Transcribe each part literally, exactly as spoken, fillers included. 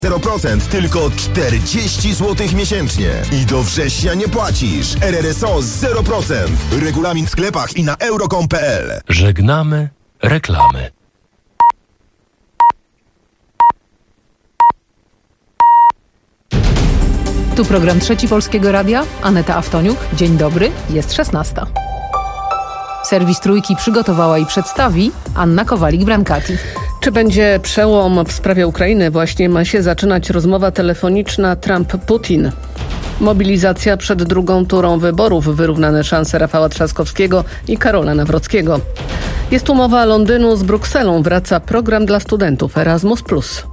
zero procent tylko czterdzieści złotych miesięcznie. I do września nie płacisz. R R S O zero procent. Regulamin w sklepach i na euro kropka com kropka p l. Żegnamy reklamy. Tu program Trzeci Polskiego Radia. Aneta Aftoniuk. Dzień dobry. Jest szesnasta. Serwis Trójki przygotowała i przedstawi Anna Kowalik-Brankati. Czy będzie przełom w sprawie Ukrainy? Właśnie ma się zaczynać rozmowa telefoniczna Trump-Putin. Mobilizacja przed drugą turą wyborów. Wyrównane szanse Rafała Trzaskowskiego i Karola Nawrockiego. Jest umowa Londynu z Brukselą. Wraca program dla studentów Erasmus plus.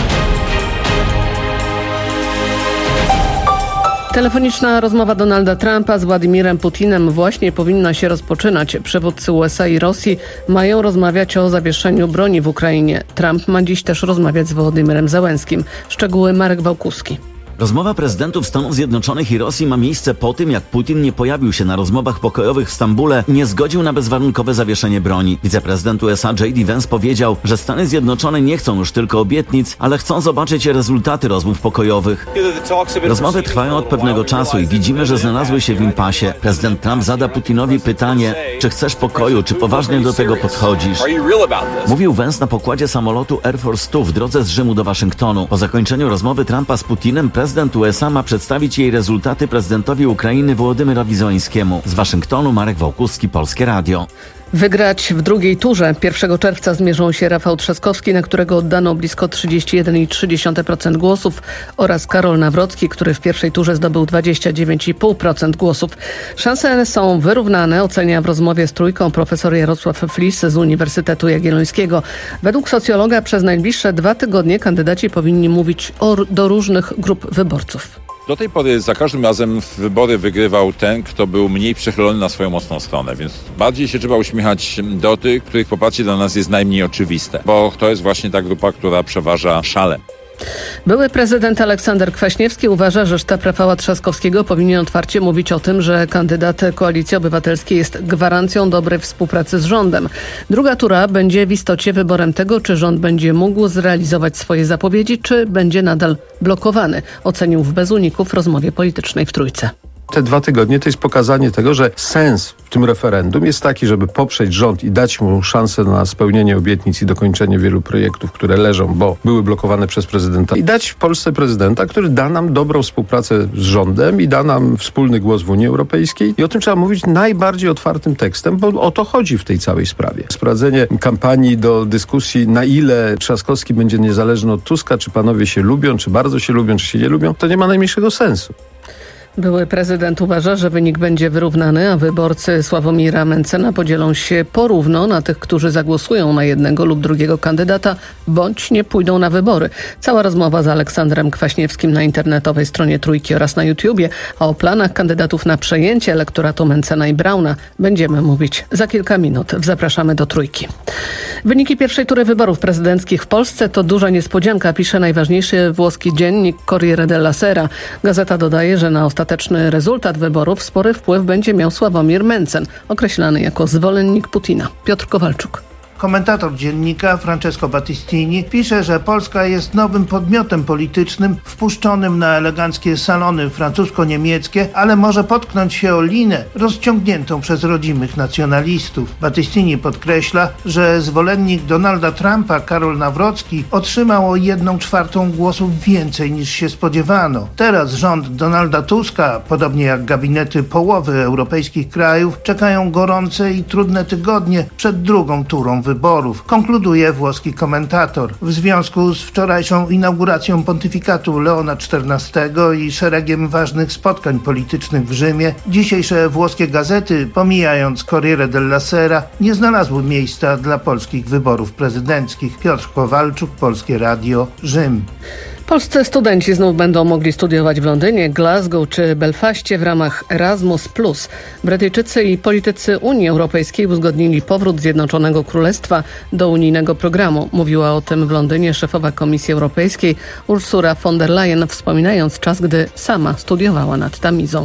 Telefoniczna rozmowa Donalda Trumpa z Władimirem Putinem właśnie powinna się rozpoczynać. Przywódcy U S A i Rosji mają rozmawiać o zawieszeniu broni w Ukrainie. Trump ma dziś też rozmawiać z Wołodymirem Zełenskim. Szczegóły Marek Wałkuski. Rozmowa prezydentów Stanów Zjednoczonych i Rosji ma miejsce po tym, jak Putin nie pojawił się na rozmowach pokojowych w Stambule i nie zgodził na bezwarunkowe zawieszenie broni. Wiceprezydent U S A J D Vance powiedział, że Stany Zjednoczone nie chcą już tylko obietnic, ale chcą zobaczyć rezultaty rozmów pokojowych. Rozmowy trwają od pewnego czasu i widzimy, że znalazły się w impasie. Prezydent Trump zada Putinowi pytanie, czy chcesz pokoju, czy poważnie do tego podchodzisz. Mówił Vance na pokładzie samolotu Air Force Two w drodze z Rzymu do Waszyngtonu. Po zakończeniu rozmowy Trumpa z Putinem prezydent U S A ma przedstawić jej rezultaty prezydentowi Ukrainy Wołodymyrowi Zełenskiemu. Z Waszyngtonu Marek Wałkuski, Polskie Radio. Wygrać w drugiej turze. pierwszego czerwca zmierzą się Rafał Trzaskowski, na którego oddano blisko trzydzieści jeden przecinek trzy procent głosów, oraz Karol Nawrocki, który w pierwszej turze zdobył dwadzieścia dziewięć przecinek pięć procent głosów. Szanse są wyrównane, ocenia w rozmowie z Trójką profesor Jarosław Flis z Uniwersytetu Jagiellońskiego. Według socjologa przez najbliższe dwa tygodnie kandydaci powinni mówić o, do różnych grup wyborców. Do tej pory za każdym razem wybory wygrywał ten, kto był mniej przychylony na swoją mocną stronę, więc bardziej się trzeba uśmiechać do tych, których poparcie dla nas jest najmniej oczywiste, bo to jest właśnie ta grupa, która przeważa szale. Były prezydent Aleksander Kwaśniewski uważa, że sztab Rafała Trzaskowskiego powinien otwarcie mówić o tym, że kandydat Koalicji Obywatelskiej jest gwarancją dobrej współpracy z rządem. Druga tura będzie w istocie wyborem tego, czy rząd będzie mógł zrealizować swoje zapowiedzi, czy będzie nadal blokowany, ocenił w Bez Uników w rozmowie politycznej w Trójce. Te dwa tygodnie to jest pokazanie tego, że sens w tym referendum jest taki, żeby poprzeć rząd i dać mu szansę na spełnienie obietnic i dokończenie wielu projektów, które leżą, bo były blokowane przez prezydenta. I dać w Polsce prezydenta, który da nam dobrą współpracę z rządem i da nam wspólny głos w Unii Europejskiej. I o tym trzeba mówić najbardziej otwartym tekstem, bo o to chodzi w tej całej sprawie. Sprowadzenie kampanii do dyskusji, na ile Trzaskowski będzie niezależny od Tuska, czy panowie się lubią, czy bardzo się lubią, czy się nie lubią, to nie ma najmniejszego sensu. Były prezydent uważa, że wynik będzie wyrównany, a wyborcy Sławomira Mencena podzielą się porówno na tych, którzy zagłosują na jednego lub drugiego kandydata, bądź nie pójdą na wybory. Cała rozmowa z Aleksandrem Kwaśniewskim na internetowej stronie Trójki oraz na YouTubie, a o planach kandydatów na przejęcie elektoratu Mencena i Brauna będziemy mówić za kilka minut. Zapraszamy do Trójki. Wyniki pierwszej tury wyborów prezydenckich w Polsce to duża niespodzianka, pisze najważniejszy włoski dziennik Corriere della Sera. Gazeta dodaje, że na ostateczny rezultat wyborów spory wpływ będzie miał Sławomir Mencen, określany jako zwolennik Putina. Piotr Kowalczuk. Komentator dziennika Francesco Battistini pisze, że Polska jest nowym podmiotem politycznym wpuszczonym na eleganckie salony francusko-niemieckie, ale może potknąć się o linę rozciągniętą przez rodzimych nacjonalistów. Battistini podkreśla, że zwolennik Donalda Trumpa Karol Nawrocki otrzymał o jedną czwartą głosów więcej niż się spodziewano. Teraz rząd Donalda Tuska, podobnie jak gabinety połowy europejskich krajów, czekają gorące i trudne tygodnie przed drugą turą wyborów. wyborów, konkluduje włoski komentator. W związku z wczorajszą inauguracją pontyfikatu Leona czternastego i szeregiem ważnych spotkań politycznych w Rzymie, dzisiejsze włoskie gazety, pomijając Corriere della Sera, nie znalazły miejsca dla polskich wyborów prezydenckich. Piotr Kowalczuk, Polskie Radio, Rzym. Polscy studenci znów będą mogli studiować w Londynie, Glasgow czy Belfaście w ramach Erasmus plus. Brytyjczycy i politycy Unii Europejskiej uzgodnili powrót Zjednoczonego Królestwa do unijnego programu. Mówiła o tym w Londynie szefowa Komisji Europejskiej Ursula von der Leyen, wspominając czas, gdy sama studiowała nad Tamizą.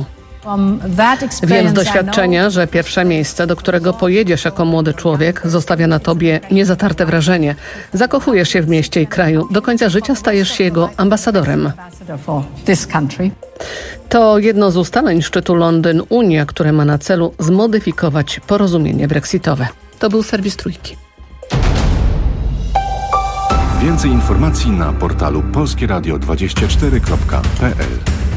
Wiem z doświadczenia, że pierwsze miejsce, do którego pojedziesz jako młody człowiek, zostawia na tobie niezatarte wrażenie. Zakochujesz się w mieście i kraju. Do końca życia stajesz się jego ambasadorem. To jedno z ustaleń szczytu Londyn-Unia, które ma na celu zmodyfikować porozumienie brexitowe. To był serwis Trójki. Więcej informacji na portalu polskie radio dwadzieścia cztery kropka p l.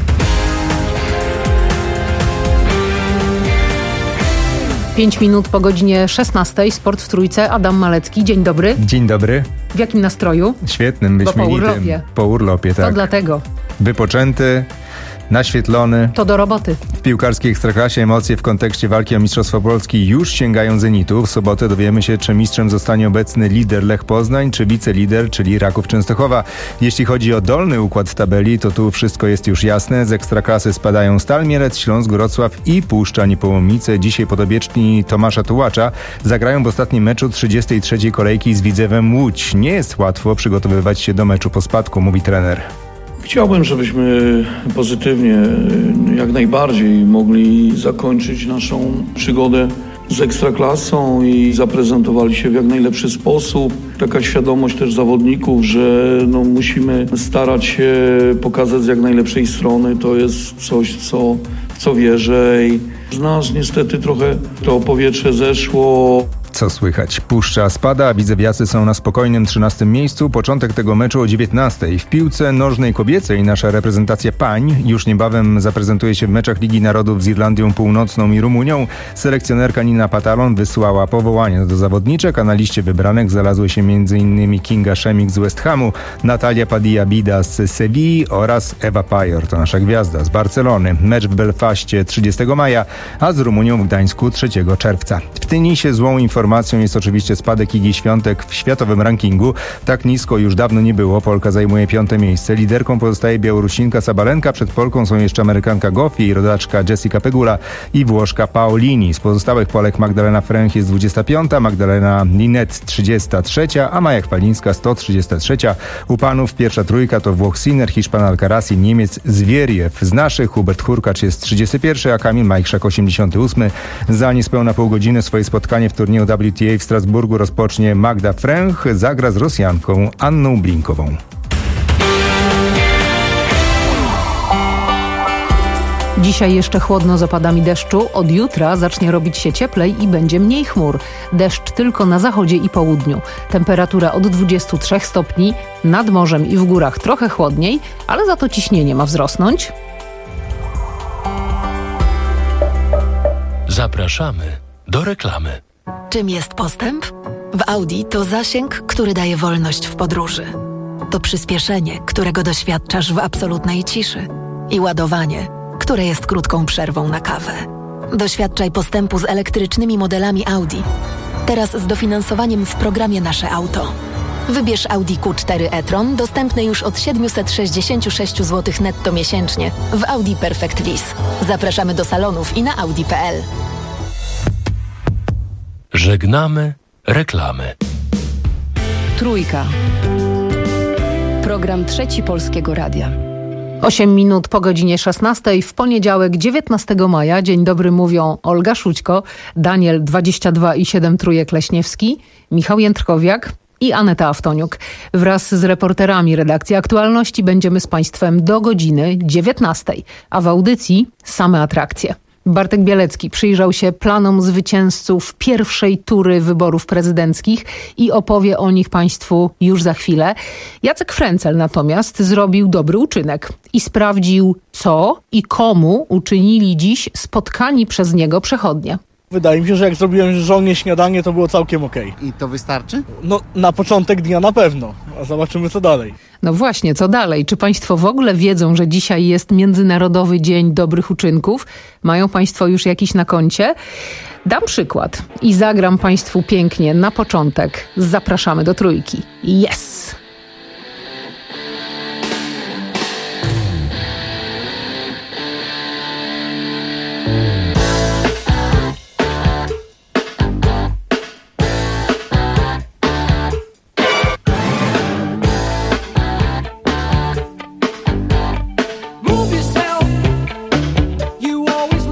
Pięć minut po godzinie szesnastej. Sport w Trójce. Adam Malecki. Dzień dobry. Dzień dobry. W jakim nastroju? Świetnym, wyśmienitym. Bo po urlopie. Po urlopie, tak. To dlatego. Wypoczęty, naświetlony. To do roboty. W piłkarskiej Ekstraklasie emocje w kontekście walki o Mistrzostwo Polski już sięgają zenitu. W sobotę dowiemy się, czy mistrzem zostanie obecny lider Lech Poznań, czy wicelider, czyli Raków Częstochowa. Jeśli chodzi o dolny układ tabeli, to tu wszystko jest już jasne. Z Ekstraklasy spadają Stal Mielec, Śląsk Wrocław i Puszcza Niepołomice. Dzisiaj podobieczni Tomasza Tułacza zagrają w ostatnim meczu trzydziestej trzeciej kolejki z Widzewem Łódź. Nie jest łatwo przygotowywać się do meczu po spadku, mówi trener. Chciałbym, żebyśmy pozytywnie, jak najbardziej mogli zakończyć naszą przygodę z Ekstraklasą i zaprezentowali się w jak najlepszy sposób. Taka świadomość też zawodników, że no, musimy starać się pokazać z jak najlepszej strony. To jest coś, co, w co wierzę i z nas niestety trochę to powietrze zeszło. Co słychać? Puszcza spada, a widzewiacy są na spokojnym trzynastym miejscu. Początek tego meczu o dziewiętnastej. W piłce nożnej kobiecej nasza reprezentacja pań już niebawem zaprezentuje się w meczach Ligi Narodów z Irlandią Północną i Rumunią. Selekcjonerka Nina Patalon wysłała powołanie do zawodniczek, a na liście wybranych znalazły się m.in. Kinga Szemik z West Hamu, Natalia Padilla-Bida z Sewilli oraz Ewa Pajor, to nasza gwiazda z Barcelony. Mecz w Belfaście trzydziestego maja, a z Rumunią w Gdańsku trzeciego czerwca. W tenisie złą informacją Informacją jest oczywiście spadek Igi Świątek w światowym rankingu. Tak nisko już dawno nie było. Polka zajmuje piąte miejsce. Liderką pozostaje Białorusinka Sabalenka. Przed Polką są jeszcze Amerykanka Goffi i rodaczka Jessica Pegula i Włoszka Paolini. Z pozostałych Polek Magdalena Fręch jest dwudziesta piąta, Magdalena Linet trzydziesta trzecia, a Maja Chwalińska sto trzydziesta trzecia. U panów pierwsza trójka to Włoch Sinner, Hiszpan Alcaraz i Niemiec Zwieriew. Z naszych Hubert Hurkacz jest trzydziesty pierwszy, a Kamil Majchrzak osiemdziesiąty ósmy. Za niespełna pół godziny swoje spotkanie w turnieju W T A w Strasburgu rozpocznie Magda Fręch, zagra z Rosjanką Anną Blinkową. Dzisiaj jeszcze chłodno z opadami deszczu. Od jutra zacznie robić się cieplej i będzie mniej chmur. Deszcz tylko na zachodzie i południu. Temperatura od dwudziestu trzech stopni. Nad morzem i w górach trochę chłodniej, ale za to ciśnienie ma wzrosnąć. Zapraszamy do reklamy. Czym jest postęp? W Audi to zasięg, który daje wolność w podróży. To przyspieszenie, którego doświadczasz w absolutnej ciszy. I ładowanie, które jest krótką przerwą na kawę. Doświadczaj postępu z elektrycznymi modelami Audi. Teraz z dofinansowaniem w programie Nasze Auto. Wybierz Audi Q cztery e-tron, dostępny już od siedemset sześćdziesiąt sześć złotych netto miesięcznie w Audi Perfect Lease. Zapraszamy do salonów i na audi kropka p l. Żegnamy reklamy. Trójka. Program Trzeci Polskiego Radia. Osiem minut po godzinie szesnastej w poniedziałek dziewiętnastego maja. Dzień dobry mówią Olga Szućko, Daniel dwadzieścia dwa i siedem Trójek Leśniewski, Michał Jędrkowiak i Aneta Aftoniuk. Wraz z reporterami redakcji Aktualności będziemy z Państwem do godziny dziewiętnastej, a w audycji same atrakcje. Bartek Bielecki przyjrzał się planom zwycięzców pierwszej tury wyborów prezydenckich i opowie o nich Państwu już za chwilę. Jacek Frencel natomiast zrobił dobry uczynek i sprawdził, co i komu uczynili dziś spotkani przez niego przechodnie. Wydaje mi się, że jak zrobiłem żonie śniadanie, to było całkiem okej. I to wystarczy? No, na początek dnia na pewno, a zobaczymy co dalej. No właśnie, co dalej? Czy Państwo w ogóle wiedzą, że dzisiaj jest Międzynarodowy Dzień Dobrych Uczynków? Mają Państwo już jakiś na koncie? Dam przykład i zagram Państwu pięknie na początek. Zapraszamy do Trójki. Yes! Move yourself. You always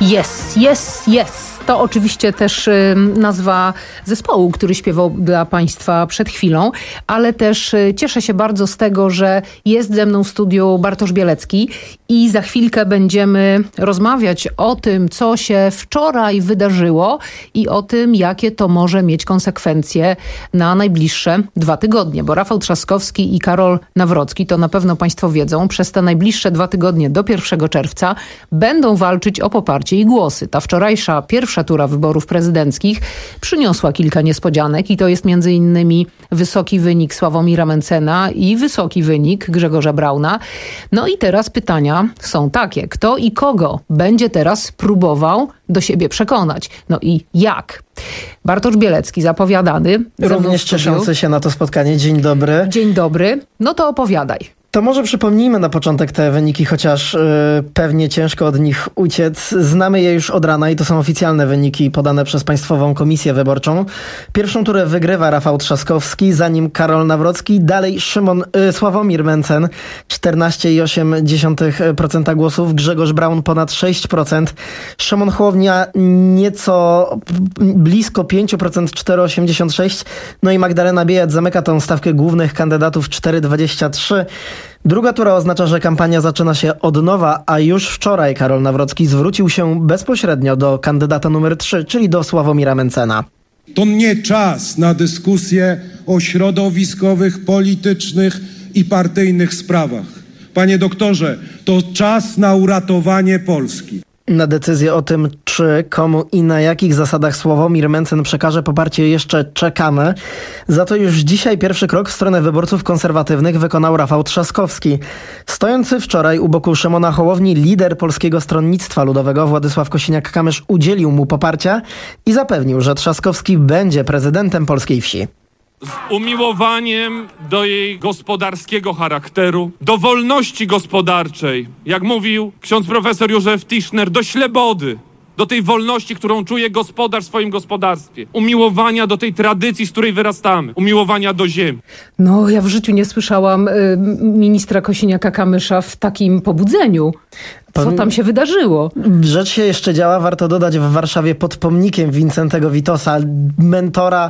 Yes, yes, yes. To oczywiście też y, nazwa zespołu, który śpiewał dla Państwa przed chwilą, ale też y, cieszę się bardzo z tego, że jest ze mną w studiu Bartosz Bielecki i za chwilkę będziemy rozmawiać o tym, co się wczoraj wydarzyło i o tym, jakie to może mieć konsekwencje na najbliższe dwa tygodnie, bo Rafał Trzaskowski i Karol Nawrocki, to na pewno Państwo wiedzą, przez te najbliższe dwa tygodnie do pierwszego czerwca będą walczyć o poparcie i głosy. Ta wczorajsza pierwsza tura wyborów prezydenckich przyniosła kilka niespodzianek i to jest między innymi wysoki wynik Sławomira Mentzena i wysoki wynik Grzegorza Brauna. No i teraz pytania są takie. Kto i kogo będzie teraz próbował do siebie przekonać? No i jak? Bartosz Bielecki, zapowiadany. Również cieszący się na to spotkanie. Dzień dobry. Dzień dobry. No to opowiadaj. To może przypomnijmy na początek te wyniki, chociaż yy, pewnie ciężko od nich uciec. Znamy je już od rana i to są oficjalne wyniki podane przez Państwową Komisję Wyborczą. Pierwszą turę wygrywa Rafał Trzaskowski, za nim Karol Nawrocki, dalej Szymon, yy, Sławomir Mentzen, czternaście przecinek osiem procent głosów, Grzegorz Braun ponad sześć procent, Szymon Hołownia nieco blisko pięć procent, cztery przecinek osiemdziesiąt sześć procent, no i Magdalena Biejat zamyka tą stawkę głównych kandydatów cztery przecinek dwadzieścia trzy procent. Druga tura oznacza, że kampania zaczyna się od nowa, a już wczoraj Karol Nawrocki zwrócił się bezpośrednio do kandydata numer trzy, czyli do Sławomira Mentzena. To nie czas na dyskusje o środowiskowych, politycznych i partyjnych sprawach. Panie doktorze, to czas na uratowanie Polski. Na decyzję o tym, czy, komu i na jakich zasadach Sławomir Mentzen przekaże poparcie, jeszcze czekamy. Za to już dzisiaj pierwszy krok w stronę wyborców konserwatywnych wykonał Rafał Trzaskowski. Stojący wczoraj u boku Szymona Hołowni lider Polskiego Stronnictwa Ludowego Władysław Kosiniak-Kamysz udzielił mu poparcia i zapewnił, że Trzaskowski będzie prezydentem polskiej wsi. Z umiłowaniem do jej gospodarskiego charakteru, do wolności gospodarczej, jak mówił ksiądz profesor Józef Tischner, do ślebody, do tej wolności, którą czuje gospodarz w swoim gospodarstwie, umiłowania do tej tradycji, z której wyrastamy, umiłowania do ziemi. No, ja w życiu nie słyszałam y, ministra Kosiniaka-Kamysza w takim pobudzeniu. Co tam się wydarzyło? Rzecz się jeszcze działa, warto dodać, w Warszawie pod pomnikiem Wincentego Witosa, mentora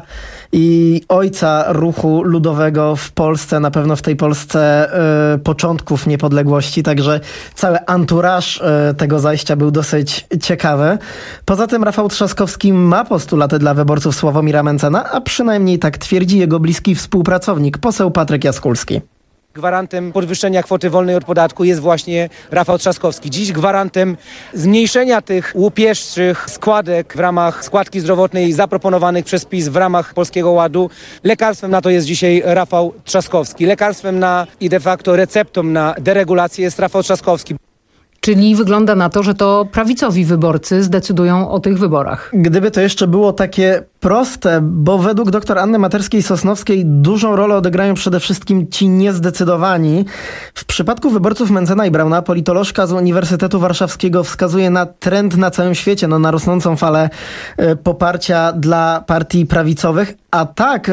i ojca ruchu ludowego w Polsce, na pewno w tej Polsce y, początków niepodległości, także cały anturaż y, tego zajścia był dosyć ciekawy. Poza tym Rafał Trzaskowski ma postulaty dla wyborców Sławomira Mentzena, a przynajmniej tak twierdzi jego bliski współpracownik, poseł Patryk Jaskulski. Gwarantem podwyższenia kwoty wolnej od podatku jest właśnie Rafał Trzaskowski. Dziś gwarantem zmniejszenia tych łupieżczych składek w ramach składki zdrowotnej zaproponowanych przez PiS w ramach Polskiego Ładu. Lekarstwem na to jest dzisiaj Rafał Trzaskowski. Lekarstwem na i de facto receptą na deregulację jest Rafał Trzaskowski. Czyli wygląda na to, że to prawicowi wyborcy zdecydują o tych wyborach. Gdyby to jeszcze było takie proste, bo według dr Anny Materskiej-Sosnowskiej dużą rolę odegrają przede wszystkim ci niezdecydowani. W przypadku wyborców Mentzena i Brauna politolożka z Uniwersytetu Warszawskiego wskazuje na trend na całym świecie, no, na rosnącą falę y, poparcia dla partii prawicowych. A tak y,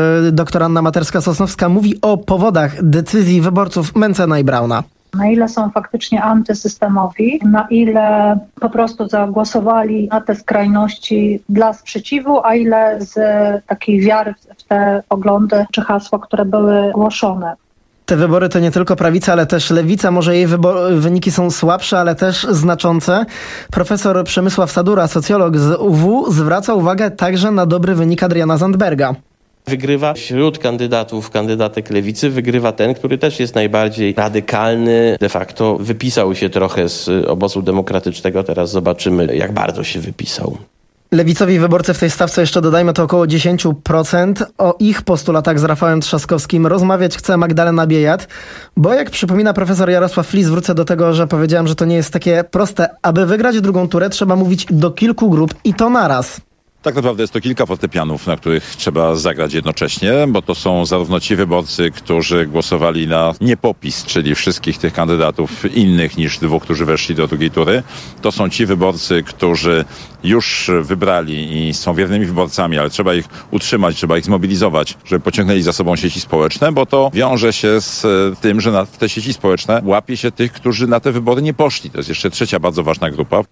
dr Anna Materska-Sosnowska mówi o powodach decyzji wyborców Mentzena i Brauna. Na ile są faktycznie antysystemowi, na ile po prostu zagłosowali na te skrajności dla sprzeciwu, a ile z takiej wiary w te poglądy czy hasła, które były głoszone. Te wybory to nie tylko prawica, ale też lewica. Może jej wybor- wyniki są słabsze, ale też znaczące. Profesor Przemysław Sadura, socjolog z U W, zwraca uwagę także na dobry wynik Adriana Zandberga. Wygrywa wśród kandydatów, kandydatek lewicy, wygrywa ten, który też jest najbardziej radykalny. De facto wypisał się trochę z obozu demokratycznego. Teraz zobaczymy, jak bardzo się wypisał. Lewicowi wyborcy w tej stawce, jeszcze dodajmy, to około dziesięć procent. O ich postulatach z Rafałem Trzaskowskim rozmawiać chce Magdalena Biejat, bo jak przypomina profesor Jarosław Flis, wrócę do tego, że powiedziałem, że to nie jest takie proste. Aby wygrać drugą turę, trzeba mówić do kilku grup i to naraz. Tak naprawdę jest to kilka fortepianów, na których trzeba zagrać jednocześnie, bo to są zarówno ci wyborcy, którzy głosowali na niepopis, czyli wszystkich tych kandydatów innych niż dwóch, którzy weszli do drugiej tury. To są ci wyborcy, którzy już wybrali i są wiernymi wyborcami, ale trzeba ich utrzymać, trzeba ich zmobilizować, żeby pociągnęli za sobą sieci społeczne, bo to wiąże się z tym, że na te sieci społeczne łapie się tych, którzy na te wybory nie poszli. To jest jeszcze trzecia bardzo ważna grupa.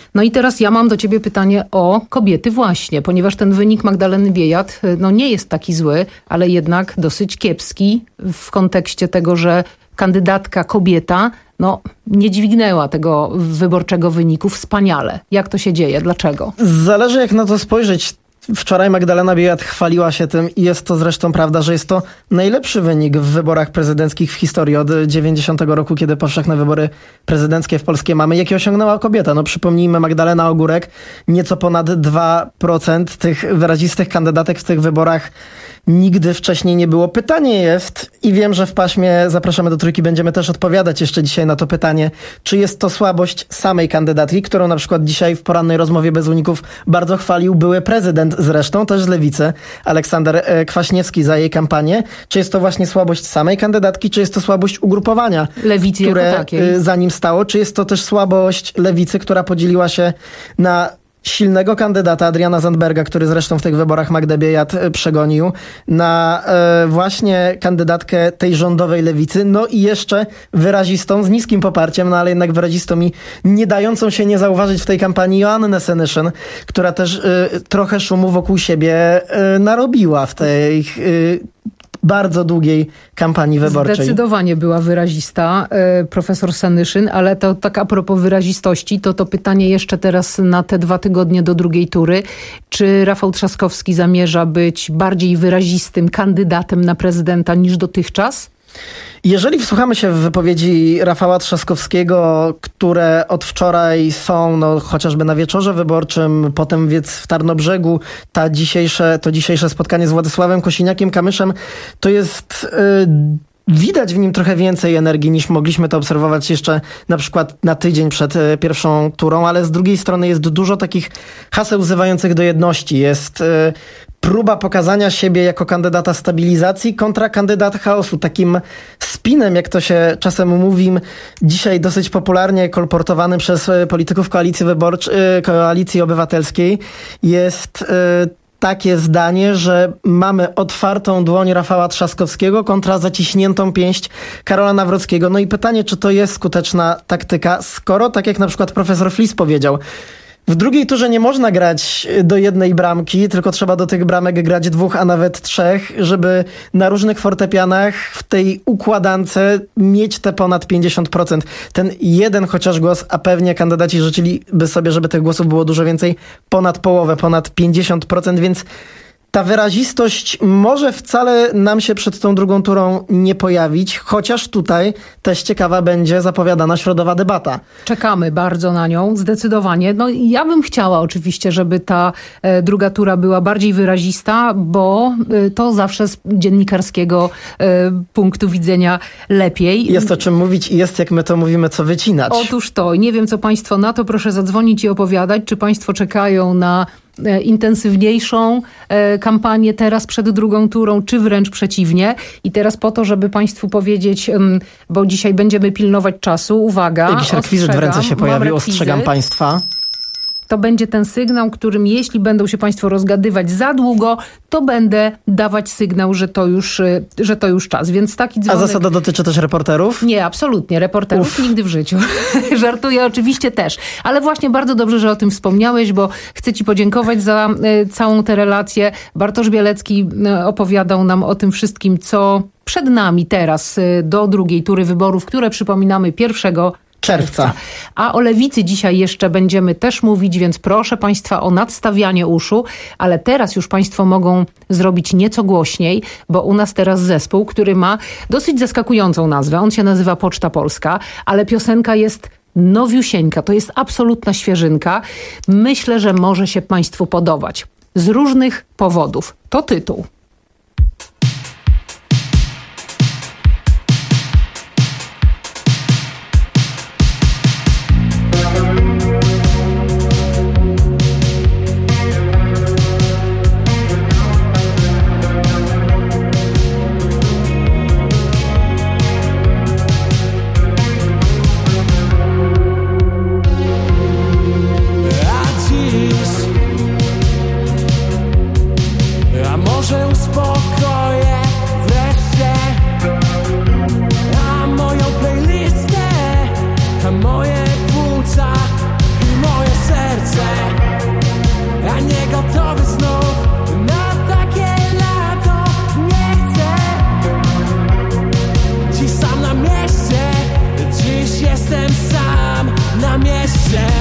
No i teraz ja mam do ciebie pytanie o kobiety właśnie, ponieważ ten wynik Magdaleny Biejat no nie jest taki zły, ale jednak dosyć kiepski w kontekście tego, że kandydatka kobieta no, nie dźwignęła tego wyborczego wyniku wspaniale. Jak to się dzieje? Dlaczego? Zależy jak na to spojrzeć. Wczoraj Magdalena Biejat chwaliła się tym i jest to zresztą prawda, że jest to najlepszy wynik w wyborach prezydenckich w historii od dziewięćdziesiątego roku, kiedy powszechne wybory prezydenckie w Polsce mamy. Jakie osiągnęła kobieta? No przypomnijmy, Magdalena Ogórek, nieco ponad dwa procent tych wyrazistych kandydatek w tych wyborach nigdy wcześniej nie było. Pytanie jest, i wiem, że w paśmie Zapraszamy do Trójki będziemy też odpowiadać jeszcze dzisiaj na to pytanie, czy jest to słabość samej kandydatki, którą na przykład dzisiaj w porannej rozmowie bez uników bardzo chwalił były prezydent, zresztą też z Lewicy, Aleksander Kwaśniewski za jej kampanię. Czy jest to właśnie słabość samej kandydatki, czy jest to słabość ugrupowania, Lewicy które jako takiej. za nim stało? Czy jest to też słabość Lewicy, która podzieliła się na silnego kandydata Adriana Zandberga, który zresztą w tych wyborach Magdę Biejat przegonił, na e, właśnie kandydatkę tej rządowej lewicy, no i jeszcze wyrazistą, z niskim poparciem, no ale jednak wyrazistą i nie dającą się nie zauważyć w tej kampanii Joannę Senyszyn, która też e, trochę szumu wokół siebie e, narobiła w tej e, bardzo długiej kampanii wyborczej. Zdecydowanie była wyrazista e, profesor Senyszyn, ale to tak a propos wyrazistości, to to pytanie jeszcze teraz na te dwa tygodnie do drugiej tury. Czy Rafał Trzaskowski zamierza być bardziej wyrazistym kandydatem na prezydenta niż dotychczas? Jeżeli wsłuchamy się w wypowiedzi Rafała Trzaskowskiego, które od wczoraj są, no, chociażby na wieczorze wyborczym, potem więc w Tarnobrzegu, ta dzisiejsze, to dzisiejsze spotkanie z Władysławem Kosiniakiem-Kamyszem, to jest... Yy, Widać w nim trochę więcej energii niż mogliśmy to obserwować jeszcze na przykład na tydzień przed e, pierwszą turą, ale z drugiej strony jest dużo takich haseł wzywających do jedności. Jest e, próba pokazania siebie jako kandydata stabilizacji kontra kandydat chaosu. Takim spinem, jak to się czasem mówi, dzisiaj dosyć popularnie kolportowany przez polityków Koalicji Wyborczej, e, Koalicji Obywatelskiej jest e, takie zdanie, że mamy otwartą dłoń Rafała Trzaskowskiego kontra zaciśniętą pięść Karola Nawrockiego. No i pytanie, czy to jest skuteczna taktyka, skoro, tak jak na przykład profesor Flis powiedział, w drugiej turze nie można grać do jednej bramki, tylko trzeba do tych bramek grać dwóch, a nawet trzech, żeby na różnych fortepianach w tej układance mieć te ponad pięćdziesiąt procent. Ten jeden chociaż głos, a pewnie kandydaci życzyliby sobie, żeby tych głosów było dużo więcej, ponad połowę, ponad pięćdziesiąt procent, więc ta wyrazistość może wcale nam się przed tą drugą turą nie pojawić, chociaż tutaj też ciekawa będzie zapowiadana środowa debata. Czekamy bardzo na nią, zdecydowanie. No ja bym chciała oczywiście, żeby ta e, druga tura była bardziej wyrazista, bo e, to zawsze z dziennikarskiego e, punktu widzenia lepiej. Jest o czym mówić i jest, jak my to mówimy, co wycinać. Otóż to. Nie wiem, co państwo na to. Proszę zadzwonić i opowiadać, czy państwo czekają na intensywniejszą kampanię teraz przed drugą turą, czy wręcz przeciwnie. I teraz po to, żeby państwu powiedzieć, bo dzisiaj będziemy pilnować czasu, uwaga. Jakiś rekwizyt w ręce się pojawił, ostrzegam państwa. To będzie ten sygnał, którym jeśli będą się państwo rozgadywać za długo, to będę dawać sygnał, że to już, że to już czas. Więc taki dzwonek... A zasada dotyczy też reporterów? Nie, absolutnie. Reporterów Uf. nigdy w życiu. Żartuję oczywiście też. Ale właśnie bardzo dobrze, że o tym wspomniałeś, bo chcę ci podziękować za y, całą tę relację. Bartosz Bielecki y, opowiadał nam o tym wszystkim, co przed nami teraz y, do drugiej tury wyborów, które przypominamy pierwszego czerwca. A o lewicy dzisiaj jeszcze będziemy też mówić, więc proszę państwa o nadstawianie uszu, ale teraz już państwo mogą zrobić nieco głośniej, bo u nas teraz zespół, który ma dosyć zaskakującą nazwę. On się nazywa Poczta Polska, ale piosenka jest nowiusieńka. To jest absolutna świeżynka. Myślę, że może się państwu podobać. Z różnych powodów. To tytuł. Może się.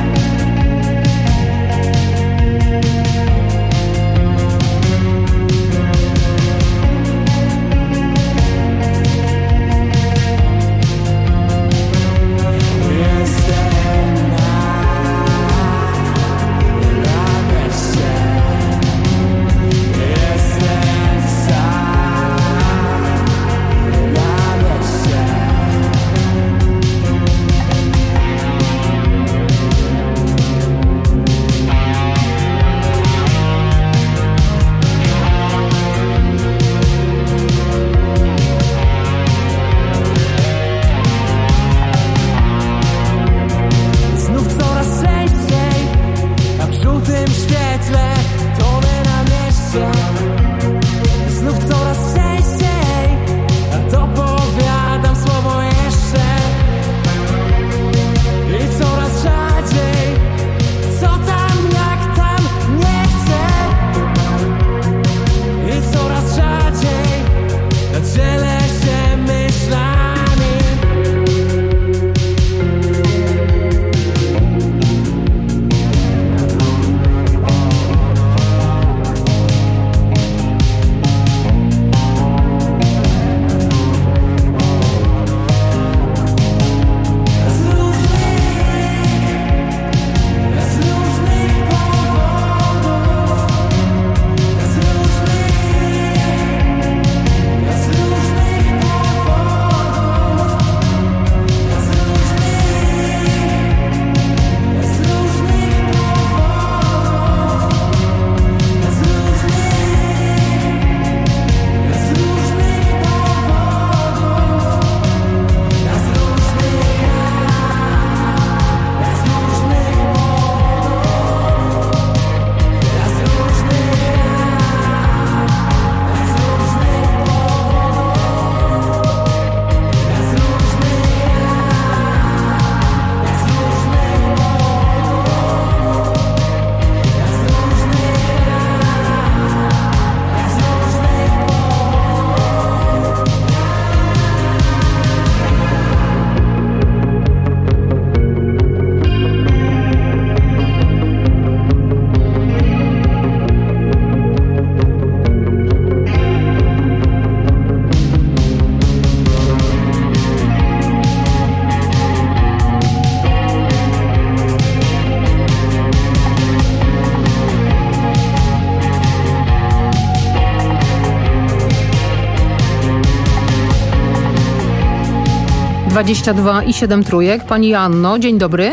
dwadzieścia dwa i siedem trójek. Pani Joanno, dzień dobry.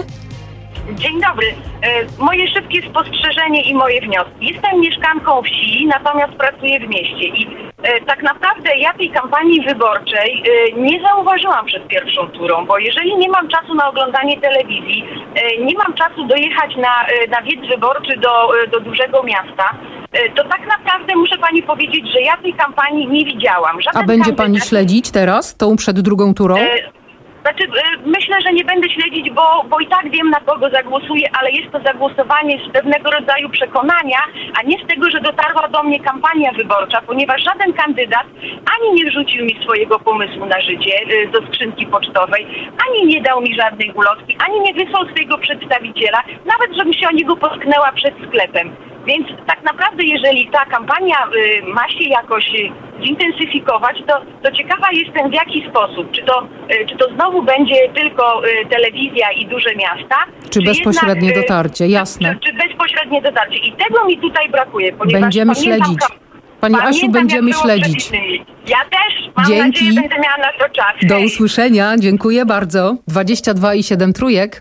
Dzień dobry. Moje szybkie spostrzeżenie i moje wnioski. Jestem mieszkanką wsi, natomiast pracuję w mieście i tak naprawdę ja tej kampanii wyborczej nie zauważyłam przed pierwszą turą, bo jeżeli nie mam czasu na oglądanie telewizji, nie mam czasu dojechać na, na wiec wyborczy do, do dużego miasta, to tak naprawdę muszę pani powiedzieć, że ja tej kampanii nie widziałam. Żaden A będzie kandydat... pani śledzić teraz, tą przed drugą turą? Znaczy, myślę, że nie będę śledzić, bo, bo i tak wiem, na kogo zagłosuję, ale jest to zagłosowanie z pewnego rodzaju przekonania, a nie z tego, że dotarła do mnie kampania wyborcza, ponieważ żaden kandydat ani nie wrzucił mi swojego pomysłu na życie do skrzynki pocztowej, ani nie dał mi żadnej ulotki, ani nie wysłał swojego przedstawiciela, nawet żebym się o niego potknęła przed sklepem. Więc tak naprawdę, jeżeli ta kampania y, ma się jakoś y, zintensyfikować, to, to ciekawa jestem w jaki sposób. Czy to, y, czy to znowu będzie tylko y, telewizja i duże miasta? Czy, czy bezpośrednie jednak, y, dotarcie, jasne. Czy, czy bezpośrednie dotarcie. I tego mi tutaj brakuje, ponieważ Będziemy pamiętam, śledzić. Pani pamiętam, Asiu, będziemy jak było śledzić. przed innymi. Ja też. Mam Dzięki. nadzieję, będę miała na to czas. Do Hej. usłyszenia, dziękuję bardzo. dwadzieścia dwa i siedem trójek.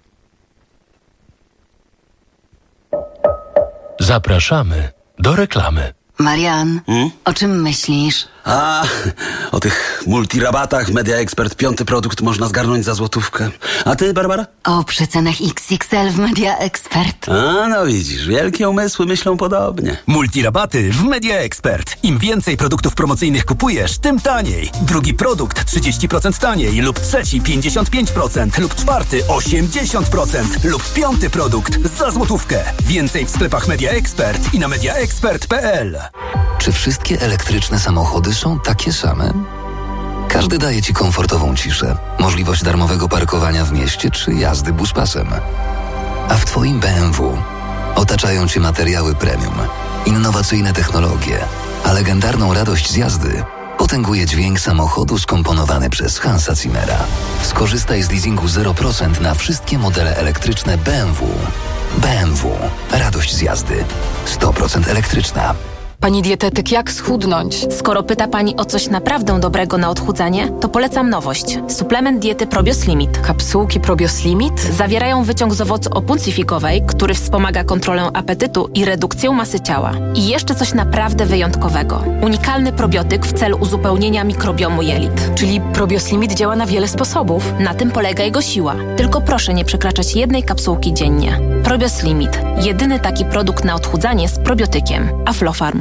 Zapraszamy do reklamy. Marian, Hmm? o czym myślisz? A, o tych multirabatach Media Expert. Piąty produkt można zgarnąć za złotówkę. A ty, Barbara? O przecenach X X L w Media Expert. A, no widzisz, wielkie umysły myślą podobnie. Multirabaty w Media Expert. Im więcej produktów promocyjnych kupujesz, tym taniej. Drugi produkt trzydzieści procent taniej lub trzeci pięćdziesiąt pięć procent lub czwarty osiemdziesiąt procent lub piąty produkt za złotówkę. Więcej w sklepach Media Expert i na media expert kropka p l. Czy wszystkie elektryczne samochody są takie same? Każdy daje Ci komfortową ciszę, możliwość darmowego parkowania w mieście czy jazdy buspasem. A w Twoim B M W otaczają Cię materiały premium, innowacyjne technologie, a legendarną radość z jazdy potęguje dźwięk samochodu skomponowany przez Hansa Zimmera. Skorzystaj z leasingu zero procent na wszystkie modele elektryczne B M W. B M W. Radość z jazdy. sto procent elektryczna. Pani dietetyk, jak schudnąć? Skoro pyta Pani o coś naprawdę dobrego na odchudzanie, to polecam nowość. Suplement diety Probios Limit. Kapsułki Probios Limit? Zawierają wyciąg z owocu opuncifikowej, który wspomaga kontrolę apetytu i redukcję masy ciała. I jeszcze coś naprawdę wyjątkowego. Unikalny probiotyk w celu uzupełnienia mikrobiomu jelit. Czyli Probios Limit działa na wiele sposobów. Na tym polega jego siła. Tylko proszę nie przekraczać jednej kapsułki dziennie. Probios Limit. Jedyny taki produkt na odchudzanie z probiotykiem. Aflofarm.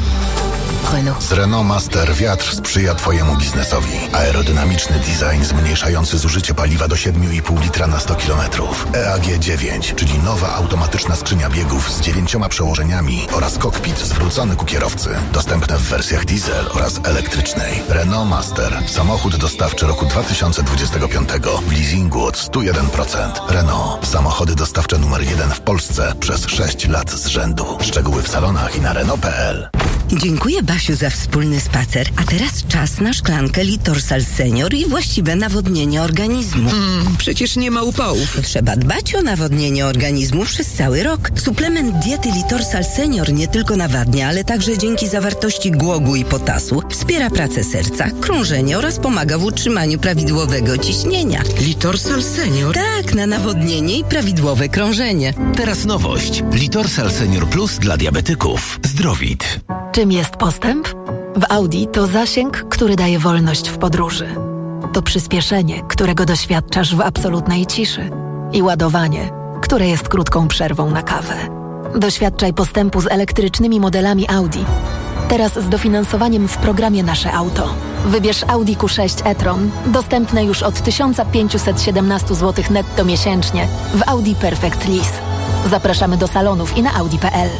Z Renault Master wiatr sprzyja Twojemu biznesowi. Aerodynamiczny design zmniejszający zużycie paliwa do siedem i pół litra na sto kilometrów. E A G dziewięć, czyli nowa automatyczna skrzynia biegów z dziewięcioma przełożeniami oraz kokpit zwrócony ku kierowcy. Dostępne w wersjach diesel oraz elektrycznej. Renault Master. Samochód dostawczy roku dwa tysiące dwudziestego piątego w leasingu od sto jeden procent. Renault. Samochody dostawcze numer jeden w Polsce przez sześć lat z rzędu. Szczegóły w salonach i na Renault kropka p l. Dziękuję, Basiu, za wspólny spacer. A teraz czas na szklankę Litorsal Senior i właściwe nawodnienie organizmu. Mm, przecież nie ma upałów. Trzeba dbać o nawodnienie organizmu przez cały rok. Suplement diety Litorsal Senior nie tylko nawadnia, ale także dzięki zawartości głogu i potasu wspiera pracę serca, krążenie oraz pomaga w utrzymaniu prawidłowego ciśnienia. Litorsal Senior? Tak, na nawodnienie i prawidłowe krążenie. Teraz nowość. Litorsal Senior Plus dla diabetyków. Zdrowit. Czym jest postęp? W Audi to zasięg, który daje wolność w podróży. To przyspieszenie, którego doświadczasz w absolutnej ciszy. I ładowanie, które jest krótką przerwą na kawę. Doświadczaj postępu z elektrycznymi modelami Audi. Teraz z dofinansowaniem w programie Nasze Auto. Wybierz Audi Q sześć e-tron, dostępne już od tysiąc pięćset siedemnaście złotych netto miesięcznie w Audi Perfect Lease. Zapraszamy do salonów i na audi kropka p l.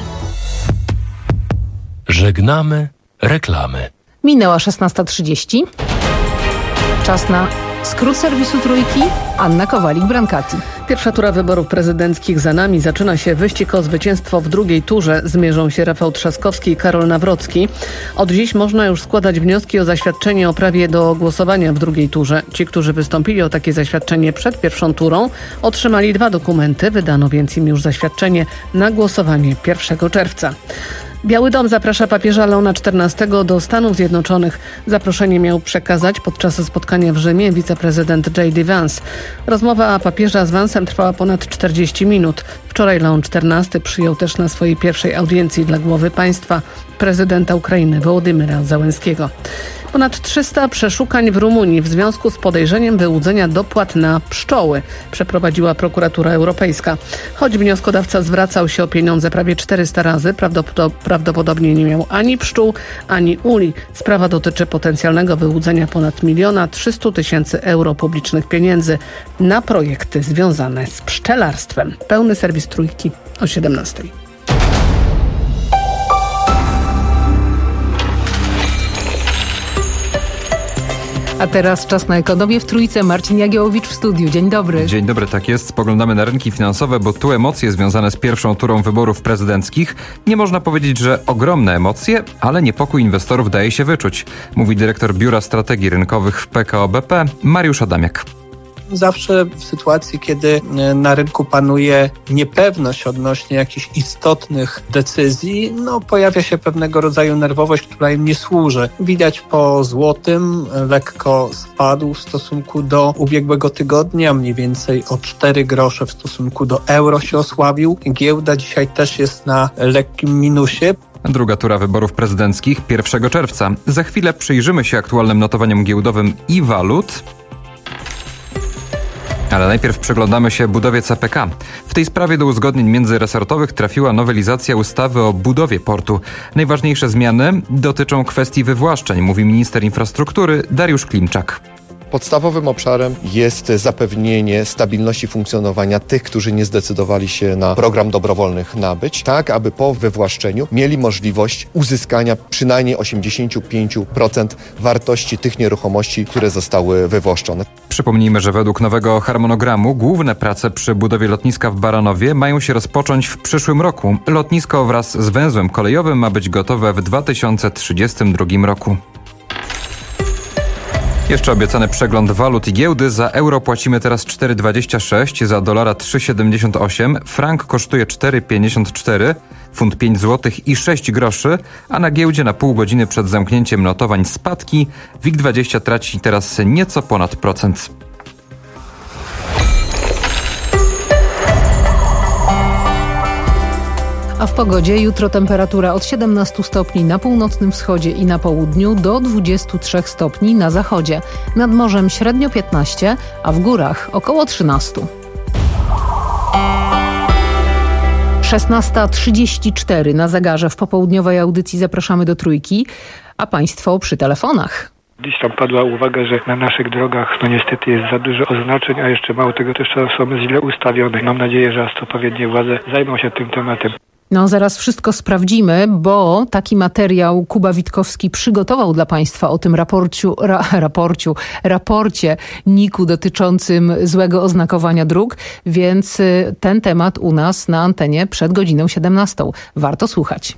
Żegnamy reklamy. Minęła szesnasta trzydzieści. Czas na skrót serwisu Trójki. Anna Kowalik-Brankati. Pierwsza tura wyborów prezydenckich za nami. Zaczyna się wyścig o zwycięstwo w drugiej turze. Zmierzą się Rafał Trzaskowski i Karol Nawrocki. Od dziś można już składać wnioski o zaświadczenie o prawie do głosowania w drugiej turze. Ci, którzy wystąpili o takie zaświadczenie przed pierwszą turą, otrzymali dwa dokumenty. Wydano więc im już zaświadczenie na głosowanie pierwszego czerwca. Biały Dom zaprasza papieża Leona czternastego do Stanów Zjednoczonych. Zaproszenie miał przekazać podczas spotkania w Rzymie wiceprezydent J D Vance. Rozmowa papieża z Vance'em trwała ponad czterdzieści minut. Wczoraj Leon czternasty przyjął też na swojej pierwszej audiencji dla głowy państwa prezydenta Ukrainy Wołodymyra Zełenskiego. Ponad trzysta przeszukań w Rumunii w związku z podejrzeniem wyłudzenia dopłat na pszczoły przeprowadziła prokuratura europejska. Choć wnioskodawca zwracał się o pieniądze prawie czterysta razy, prawdopodobnie nie miał ani pszczół, ani uli. Sprawa dotyczy potencjalnego wyłudzenia ponad miliona trzysta tysięcy euro publicznych pieniędzy na projekty związane z pszczelarstwem. Pełny serwis Trójki o siedemnastej. A teraz czas na ekonomię w Trójce. Marcin Jagiełowicz w studiu. Dzień dobry. Dzień dobry, tak jest. Spoglądamy na rynki finansowe, bo tu emocje związane z pierwszą turą wyborów prezydenckich. Nie można powiedzieć, że ogromne emocje, ale niepokój inwestorów daje się wyczuć, mówi dyrektor Biura Strategii Rynkowych w P K O B P Mariusz Adamiak. Zawsze w sytuacji, kiedy na rynku panuje niepewność odnośnie jakichś istotnych decyzji, no pojawia się pewnego rodzaju nerwowość, która im nie służy. Widać po złotym, lekko spadł w stosunku do ubiegłego tygodnia, mniej więcej o cztery grosze w stosunku do euro się osłabił. Giełda dzisiaj też jest na lekkim minusie. Druga tura wyborów prezydenckich pierwszego czerwca. Za chwilę przyjrzymy się aktualnym notowaniom giełdowym i walut. Ale najpierw przyglądamy się budowie C P K. W tej sprawie do uzgodnień międzyresortowych trafiła nowelizacja ustawy o budowie portu. Najważniejsze zmiany dotyczą kwestii wywłaszczeń, mówi minister infrastruktury Dariusz Klimczak. Podstawowym obszarem jest zapewnienie stabilności funkcjonowania tych, którzy nie zdecydowali się na program dobrowolnych nabyć, tak aby po wywłaszczeniu mieli możliwość uzyskania przynajmniej osiemdziesiąt pięć procent wartości tych nieruchomości, które zostały wywłaszczone. Przypomnijmy, że według nowego harmonogramu główne prace przy budowie lotniska w Baranowie mają się rozpocząć w przyszłym roku. Lotnisko wraz z węzłem kolejowym ma być gotowe w dwa tysiące trzydziestym drugim roku. Jeszcze obiecany przegląd walut i giełdy. Za euro płacimy teraz cztery dwadzieścia sześć, za dolara trzy siedemdziesiąt osiem, frank kosztuje cztery pięćdziesiąt cztery, funt pięć złotych i sześć groszy, a na giełdzie na pół godziny przed zamknięciem notowań spadki. WIG dwadzieścia traci teraz nieco ponad procent. A w pogodzie jutro temperatura od siedemnastu stopni na północnym wschodzie i na południu do dwudziestu trzech stopni na zachodzie. Nad morzem średnio piętnaście, a w górach około trzynaście. szesnasta trzydzieści cztery na zegarze. W popołudniowej audycji zapraszamy do Trójki, a Państwo przy telefonach. Dziś tam padła uwaga, że na naszych drogach no niestety jest za dużo oznaczeń, a jeszcze mało tego też są źle ustawione. Mam nadzieję, że odpowiednie władze zajmą się tym tematem. No zaraz wszystko sprawdzimy, bo taki materiał Kuba Witkowski przygotował dla Państwa o tym raporciu, ra, raporciu, raporcie niku dotyczącym złego oznakowania dróg, więc ten temat u nas na antenie przed godziną siedemnastą. Warto słuchać.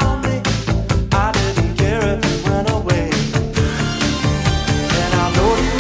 Know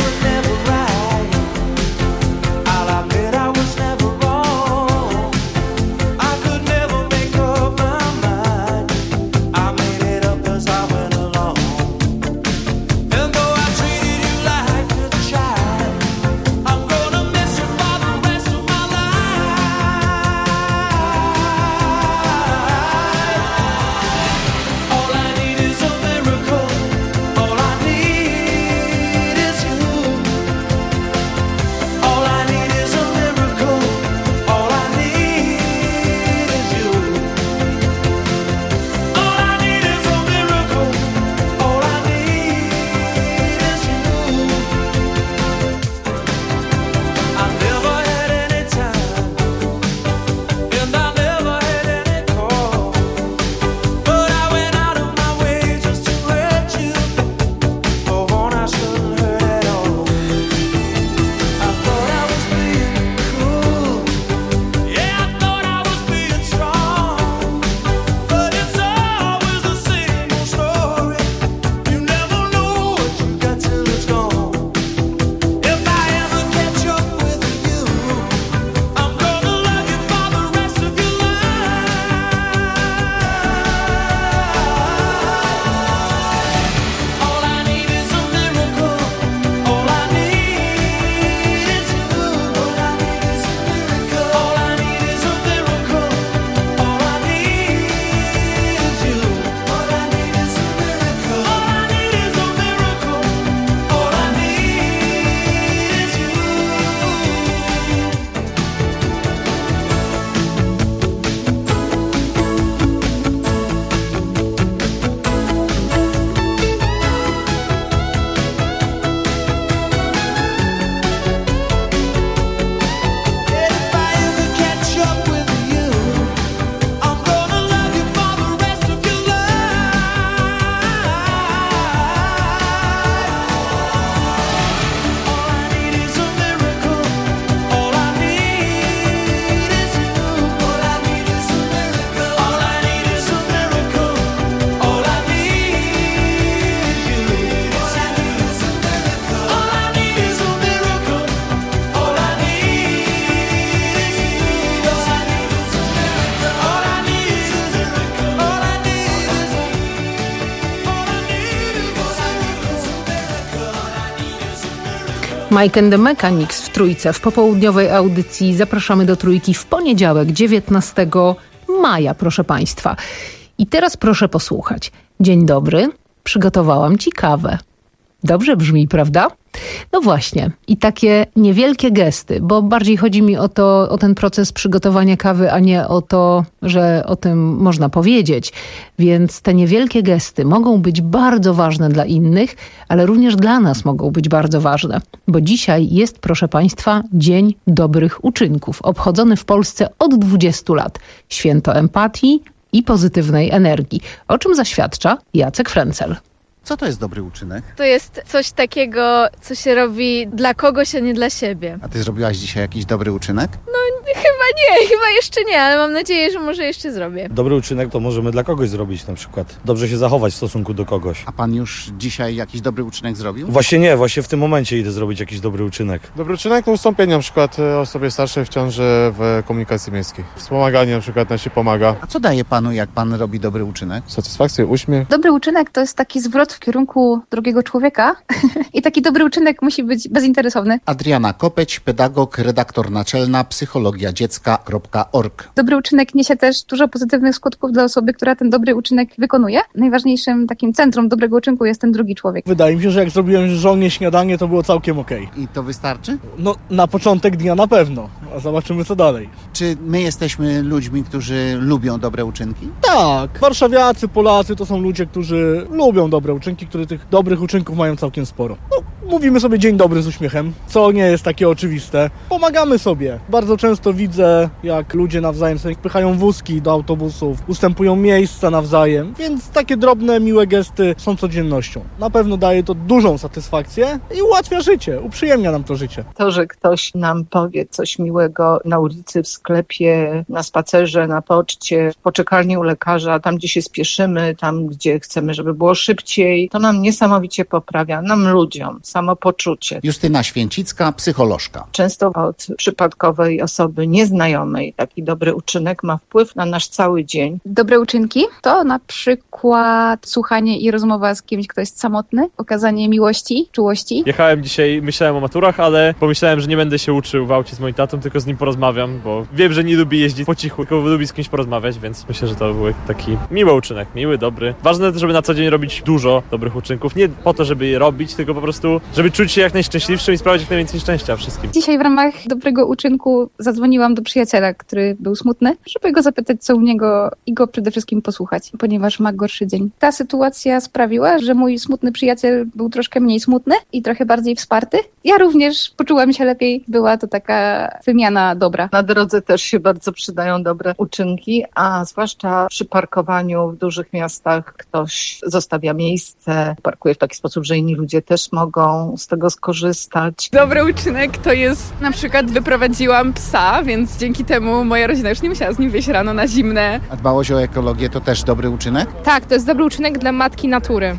Mike and the Mechanics w Trójce. W popołudniowej audycji zapraszamy do Trójki w poniedziałek, dziewiętnastego maja, proszę Państwa. I teraz proszę posłuchać. Dzień dobry, przygotowałam Ci kawę. Dobrze brzmi, prawda? No właśnie. I takie niewielkie gesty, bo bardziej chodzi mi o to, o ten proces przygotowania kawy, a nie o to, że o tym można powiedzieć. Więc te niewielkie gesty mogą być bardzo ważne dla innych, ale również dla nas mogą być bardzo ważne. Bo dzisiaj jest, proszę Państwa, Dzień Dobrych Uczynków, obchodzony w Polsce od dwudziestu lat. Święto empatii i pozytywnej energii, o czym zaświadcza Jacek Frencel. Co to jest dobry uczynek? To jest coś takiego, co się robi dla kogoś, a nie dla siebie. A ty zrobiłaś dzisiaj jakiś dobry uczynek? No chyba nie, chyba jeszcze nie, ale mam nadzieję, że może jeszcze zrobię. Dobry uczynek to możemy dla kogoś zrobić na przykład. Dobrze się zachować w stosunku do kogoś. A pan już dzisiaj jakiś dobry uczynek zrobił? Właśnie nie, właśnie w tym momencie idę zrobić jakiś dobry uczynek. Dobry uczynek to ustąpienie na przykład osobie starszej w ciąży w komunikacji miejskiej. Wspomaganie na przykład nam się pomaga. A co daje panu, jak pan robi dobry uczynek? Satysfakcję, uśmiech. Dobry uczynek to jest taki zwrot w kierunku drugiego człowieka i taki dobry uczynek musi być bezinteresowny. Adriana Kopeć, pedagog, redaktor naczelna psychologia dziecka kropka org. Dobry uczynek niesie też dużo pozytywnych skutków dla osoby, która ten dobry uczynek wykonuje. Najważniejszym takim centrum dobrego uczynku jest ten drugi człowiek. Wydaje mi się, że jak zrobiłem żonie śniadanie, to było całkiem okej. I to wystarczy? No, na początek dnia na pewno, a zobaczymy co dalej. Czy my jesteśmy ludźmi, którzy lubią dobre uczynki? Tak. Warszawiacy, Polacy to są ludzie, którzy lubią dobre uczynki, którzy tych dobrych uczynków mają całkiem sporo. No, mówimy sobie dzień dobry z uśmiechem, co nie jest takie oczywiste. Pomagamy sobie. Bardzo często widzę, jak ludzie nawzajem sobie wpychają wózki do autobusów, ustępują miejsca nawzajem, więc takie drobne, miłe gesty są codziennością. Na pewno daje to dużą satysfakcję i ułatwia życie, uprzyjemnia nam to życie. To, że ktoś nam powie coś miłego na ulicy, w sklepie, na spacerze, na poczcie, w poczekalni u lekarza, tam gdzie się spieszymy, tam gdzie chcemy, żeby było szybciej, to nam niesamowicie poprawia, nam ludziom, samopoczucie. Justyna Święcicka, psycholożka. Często od przypadkowej osoby nieznajomej taki dobry uczynek ma wpływ na nasz cały dzień. Dobre uczynki to na przykład słuchanie i rozmowa z kimś, kto jest samotny, okazanie miłości, czułości. Jechałem dzisiaj, myślałem o maturach, ale pomyślałem, że nie będę się uczył w aucie z moim tatą, tylko z nim porozmawiam, bo wiem, że nie lubi jeździć po cichu, tylko lubi z kimś porozmawiać, więc myślę, że to był taki miły uczynek, miły, dobry. Ważne, żeby na co dzień robić dużo dobrych uczynków, nie po to, żeby je robić, tylko po prostu, żeby czuć się jak najszczęśliwszym i sprawiać jak najwięcej szczęścia wszystkim. Dzisiaj w ramach dobrego uczynku zadzwoniłam do przyjaciela, który był smutny, żeby go zapytać, co u niego i go przede wszystkim posłuchać, ponieważ ma gorszy dzień. Ta sytuacja sprawiła, że mój smutny przyjaciel był troszkę mniej smutny i trochę bardziej wsparty. Ja również poczułam się lepiej. Była to taka wymiana dobra. Na drodze też się bardzo przydają dobre uczynki, a zwłaszcza przy parkowaniu w dużych miastach ktoś zostawia miejsce, parkuje w taki sposób, że inni ludzie też mogą z tego skorzystać. Dobry uczynek to jest, na przykład wyprowadziłam psa, więc dzięki temu moja rodzina już nie musiała z nim wyjść rano na zimne. A dbałość o ekologię to też dobry uczynek? Tak, to jest dobry uczynek dla matki natury.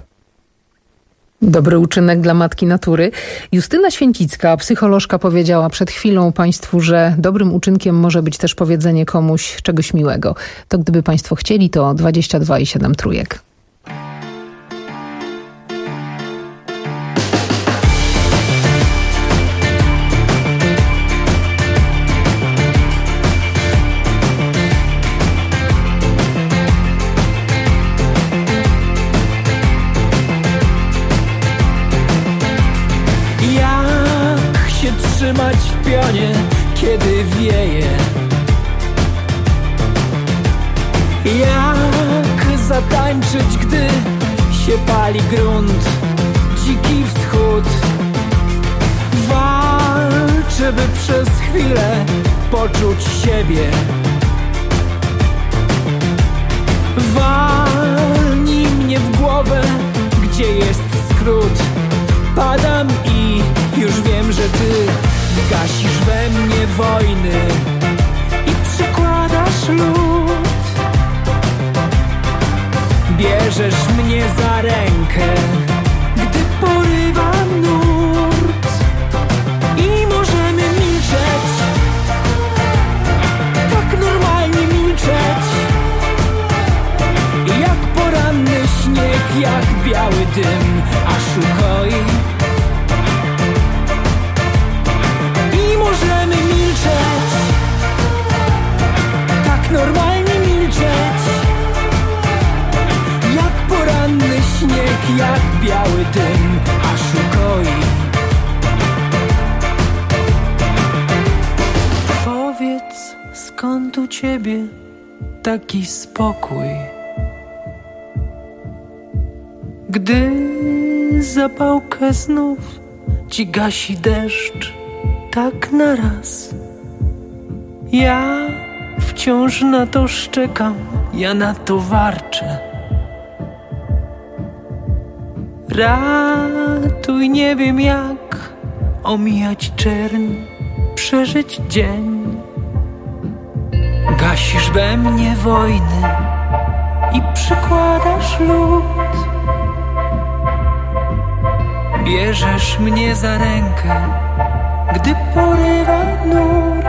Dobry uczynek dla matki natury. Justyna Święcicka, psycholożka, powiedziała przed chwilą Państwu, że dobrym uczynkiem może być też powiedzenie komuś czegoś miłego. To gdyby Państwo chcieli, to dwadzieścia dwa i siedem trójek. Trzymać w pionie, kiedy wieje. Jak zatańczyć, gdy się pali grunt, dziki wschód. Walczę, by przez chwilę poczuć siebie. Walnij mnie w głowę, gdzie jest skrót. Padam i już wiem, że ty gasisz we mnie wojny i przykładasz lód. Bierzesz mnie za rękę, gdy porywa nurt i możemy milczeć, tak normalnie milczeć, jak poranny śnieg, jak biały dym, aż ukoi. ciebie taki spokój. Gdy zapałkę znów ci gasi deszcz tak naraz, ja wciąż na to szczekam, ja na to warczę. Ratuj, nie wiem jak omijać czerń, przeżyć dzień. Gasisz we mnie wojny i przykładasz lód. Bierzesz mnie za rękę, gdy porywa nurt.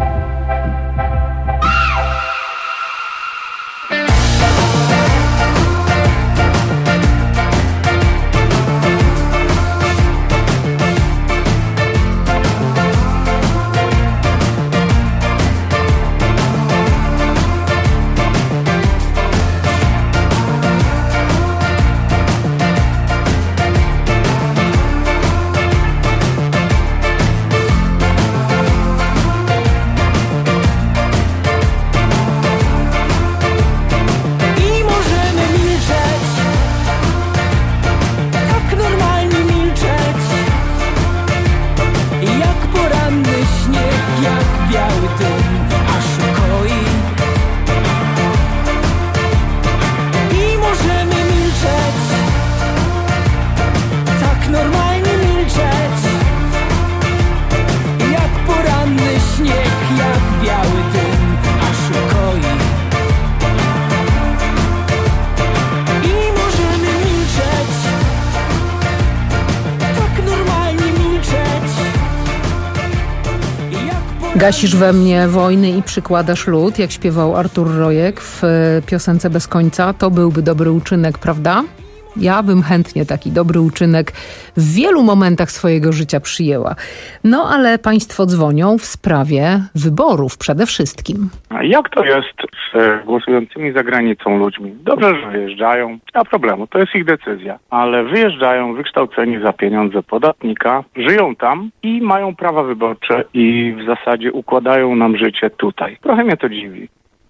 Gasisz we mnie wojny i przykładasz lód, jak śpiewał Artur Rojek w piosence Bez końca. To byłby dobry uczynek, prawda? Ja bym chętnie taki dobry uczynek w wielu momentach swojego życia przyjęła. No ale państwo dzwonią w sprawie wyborów przede wszystkim. A jak to jest z głosującymi za granicą ludźmi? Dobrze, że wyjeżdżają, nie ma problemu, to jest ich decyzja. Ale wyjeżdżają wykształceni za pieniądze podatnika, żyją tam i mają prawa wyborcze i w zasadzie układają nam życie tutaj. Trochę mnie to dziwi.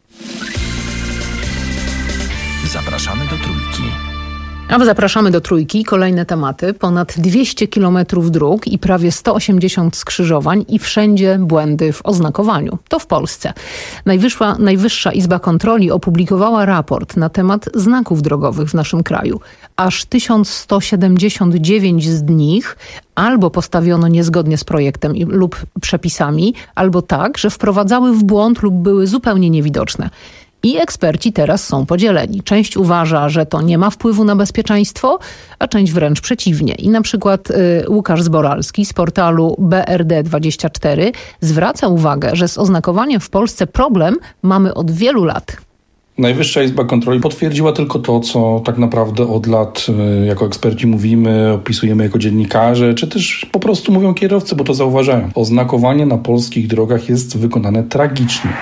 Zapraszamy do Trójki. A zapraszamy do Trójki. Kolejne tematy. Ponad dwieście kilometrów dróg i prawie sto osiemdziesiąt skrzyżowań i wszędzie błędy w oznakowaniu. To w Polsce. Najwyższa, Najwyższa Izba Kontroli opublikowała raport na temat znaków drogowych w naszym kraju. Aż tysiąc sto siedemdziesiąt dziewięć z nich albo postawiono niezgodnie z projektem lub przepisami, albo tak, że wprowadzały w błąd lub były zupełnie niewidoczne. I eksperci teraz są podzieleni. Część uważa, że to nie ma wpływu na bezpieczeństwo, a część wręcz przeciwnie. I na przykład y, Łukasz Zboralski z portalu B R D dwadzieścia cztery zwraca uwagę, że z oznakowaniem w Polsce problem mamy od wielu lat. Najwyższa Izba Kontroli potwierdziła tylko to, co tak naprawdę od lat jako eksperci mówimy, opisujemy jako dziennikarze, czy też po prostu mówią kierowcy, bo to zauważają. Oznakowanie na polskich drogach jest wykonane tragicznie.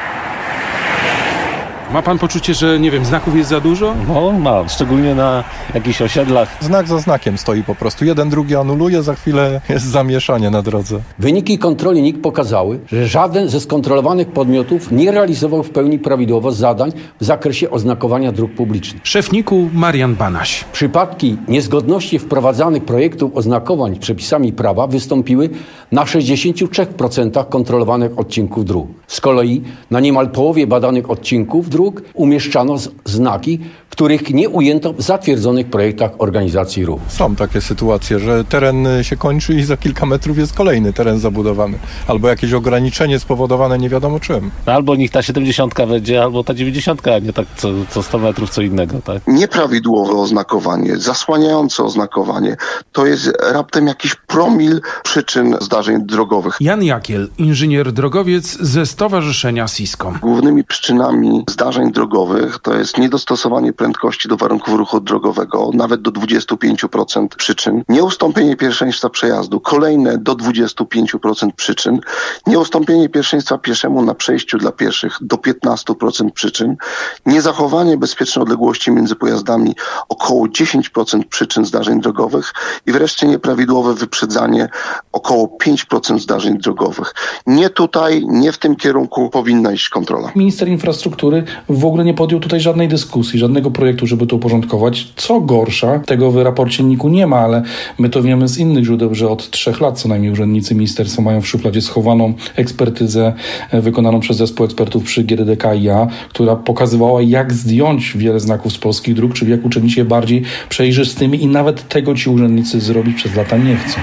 Ma pan poczucie, że, nie wiem, znaków jest za dużo? No, mam, szczególnie na jakichś osiedlach. Znak za znakiem stoi po prostu. Jeden, drugi anuluje, za chwilę jest zamieszanie na drodze. Wyniki kontroli N I K pokazały, że żaden ze skontrolowanych podmiotów nie realizował w pełni prawidłowo zadań w zakresie oznakowania dróg publicznych. Szef N I K-u Marian Banaś. Przypadki niezgodności wprowadzanych projektów oznakowań przepisami prawa wystąpiły na sześćdziesiąt trzy procent kontrolowanych odcinków dróg. Z kolei na niemal połowie badanych odcinków dróg umieszczano z- znaki, których nie ujęto w zatwierdzonych projektach organizacji ruchu. Są takie sytuacje, że teren się kończy i za kilka metrów jest kolejny teren zabudowany. Albo jakieś ograniczenie spowodowane nie wiadomo czym. Albo niech ta siedemdziesiątka będzie, albo ta dziewięćdziesiątka, a nie tak co, co sto metrów, co innego. Tak? Nieprawidłowe oznakowanie, zasłaniające oznakowanie, to jest raptem jakiś promil przyczyn zdarzeń drogowych. Jan Jakiel, inżynier drogowiec ze Stowarzyszenia Siskom. Głównymi przyczynami zdarzeń drogowych to jest niedostosowanie prędkości prędkości do warunków ruchu drogowego, nawet do dwadzieścia pięć procent przyczyn. Nieustąpienie pierwszeństwa przejazdu, kolejne do dwadzieścia pięć procent przyczyn. Nieustąpienie pierwszeństwa pieszemu na przejściu dla pieszych do piętnaście procent przyczyn. Niezachowanie bezpiecznej odległości między pojazdami około dziesięć procent przyczyn zdarzeń drogowych i wreszcie nieprawidłowe wyprzedzanie około pięć procent zdarzeń drogowych. Nie tutaj, nie w tym kierunku powinna iść kontrola. Minister infrastruktury w ogóle nie podjął tutaj żadnej dyskusji, żadnego projektu, żeby to uporządkować. Co gorsza, tego w raporcie N I K-u nie ma, ale my to wiemy z innych źródeł, że od trzech lat co najmniej urzędnicy ministerstwa mają w szufladzie schowaną ekspertyzę wykonaną przez zespół ekspertów przy G R D K i A, która pokazywała, jak zdjąć wiele znaków z polskich dróg, czyli jak uczynić je bardziej przejrzystymi i nawet tego ci urzędnicy zrobić przez lata nie chcą.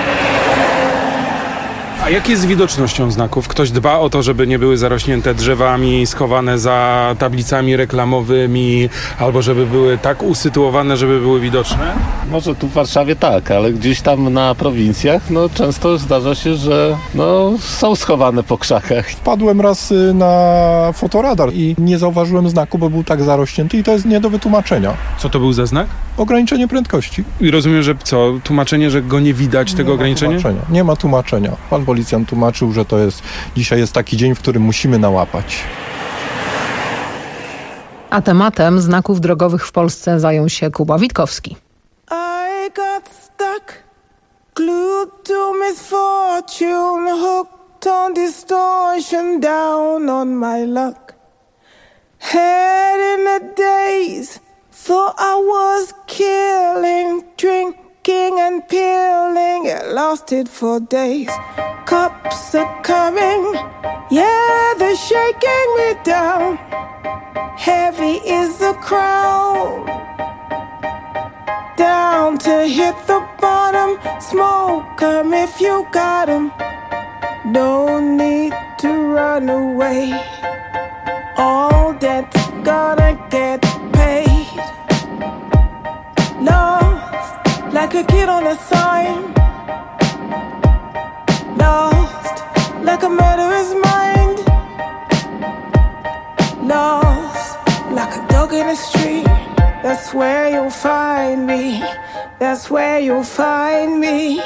A jak jest z widocznością znaków? Ktoś dba o to, żeby nie były zarośnięte drzewami, schowane za tablicami reklamowymi, albo żeby były tak usytuowane, żeby były widoczne? Może tu w Warszawie tak, ale gdzieś tam na prowincjach no często zdarza się, że no, są schowane po krzakach. Wpadłem raz na fotoradar i nie zauważyłem znaku, bo był tak zarośnięty i to jest nie do wytłumaczenia. Co to był za znak? Ograniczenie prędkości. I rozumiem, że co? Tłumaczenie, że go nie widać, tego nie ograniczenia? Ma tłumaczenia. Nie ma tłumaczenia. Pan policjant tłumaczył, że to jest dzisiaj jest taki dzień, w którym musimy nałapać. A tematem znaków drogowych w Polsce zajął się Kuba Witkowski. I got stuck, glued to misfortune, hooked on distortion, down on my luck. Head in the daze, thought I was killing, drinking and peeling, it lasted for days. Cups are coming, yeah, they're shaking me down. Heavy is the crown, down to hit the bottom. Smoke 'em if you got 'em, no need to run away. All debt's gonna get paid. Lost like a kid on a sign, lost like a murderer's mind, lost like a dog in the street. That's where you'll find me, that's where you'll find me.